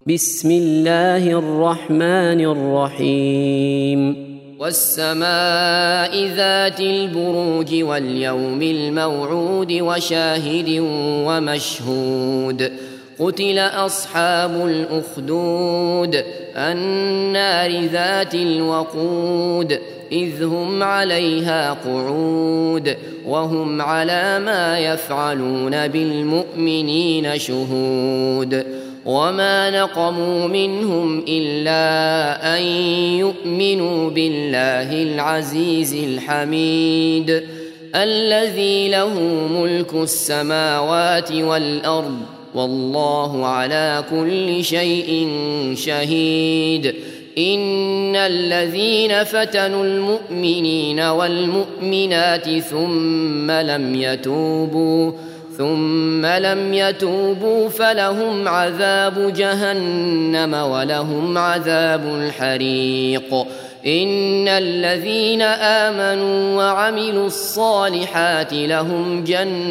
بسم الله الرحمن الرحيم والسماء ذات البروج واليوم الموعود وشاهد ومشهود قتل أصحاب الأخدود النار ذات الوقود إذ هم عليها قعود وهم على ما يفعلون بالمؤمنين شهود وما نقموا منهم إلا أن يؤمنوا بالله العزيز الحميد الذي له ملك السماوات والأرض والله على كل شيء شهيد إن الذين فتنوا المؤمنين والمؤمنات ثم لم يتوبوا فلهم عذاب جهنم ولهم عذاب الحريق إن الذين آمنوا وعملوا الصالحات لهم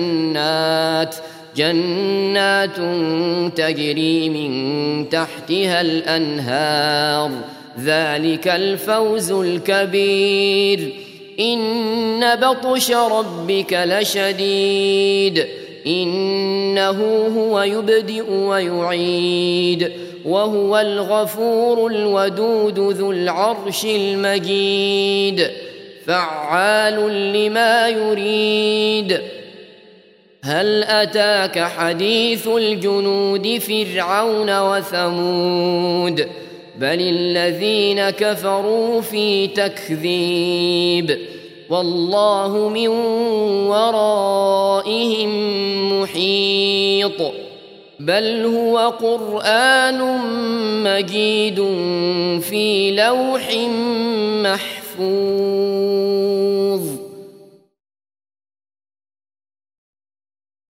جنات تجري من تحتها الأنهار ذلك الفوز الكبير إن بطش ربك لشديد إنه هو يبدئ ويعيد وهو الغفور الودود ذو العرش المجيد فعال لما يريد هل أتاك حديث الجنود فرعون وثمود بل الذين كفروا في تكذيب والله من ورائهم محيط بل هو قرآن مجيد في لوح محفوظ.